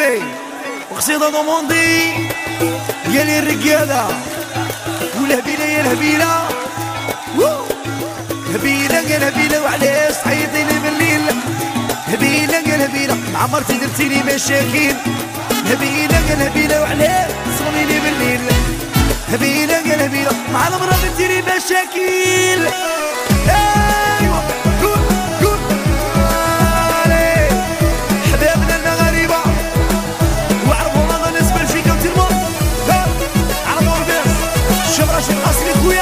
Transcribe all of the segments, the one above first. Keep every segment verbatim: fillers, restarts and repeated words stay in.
علي وقصيدة دوموندي قالي الرجالة والهبيلة يا الهبيلة هبيلة قال هبيلة وعلاش تعيطيلي بالليل هبيلة قال هبيلة مع مرتي درتيلي مشاكل هبيلة قال هبيلة وعلاش تصونيلي بالليل هبيلة قال هبيلة مع المرة درتيلي مشاكل ايوا قول قول علي حبابنا المغاربة وعرفوا الله الناس بلجيكا وتلمون عرفوا الناس الشيخ راشد اصلي خويا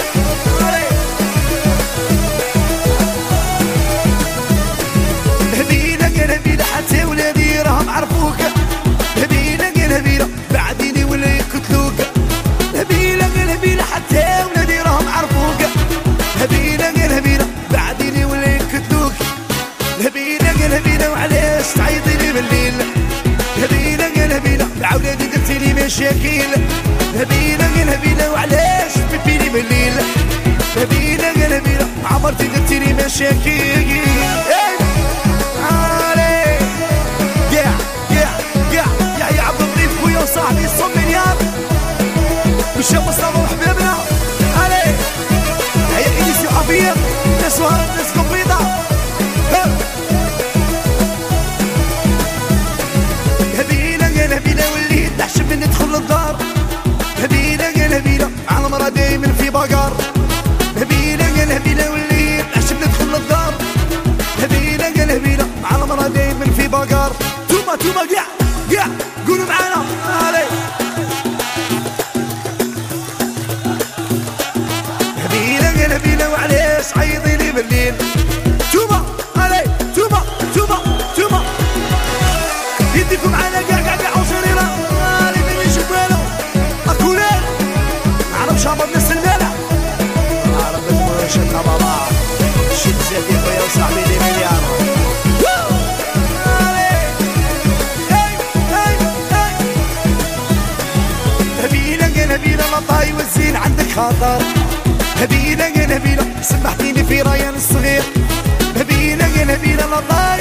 حتى ولادي راهم عرفوك هبيلة قال هبيلة بعديني ولا يقتلوك هبيلة قال هبيلة حتى ولادي راهم عرفوك هبيلة قال هبيلة بعديني ولا يقتلوك هبيلة قال هبيلة وعلاش تعيطيلي بالليل هبيلة قال هبيلة مع ولادي درتيلي مشاكل هبيلة قال هبيلة وعلاش تبكيلي بالليل هبيلة قال هبيلة مع مرتي درتيلي مشاكل صاحبي الصوت مليار والشاب مصطفى وحبيبنا علي هيا إيديسي عبير ناس وهرب ناس كومبيضة هبيلة قال هبيلة وليت نحشم من ندخل للدار هبيلة قال هبيلة على المرة دايما في بقار هبيلة قال هبيلة وليت نحشم ندخل للدار هبيلة قال هبيلة على المرة دايما في بقار توما توما قاع قاع قولوا معانا علي هبيلة قال هبيلة وعلاش عيطيلي بالليل توما علي توما توما توما يديكم معانا قاع قاع قاع وشريرة علي بين يشوف بالو أكولين نعرف شابط ناس الليلة نعرف بتموش النبضة شد زيت يا خويا وصاحبي لي مليار هبيلة لطاي والزين عندك خاطر هبيلة قال هبيلة سمحتيني في ريان الصغير هبيلة قال هبيلة لطاي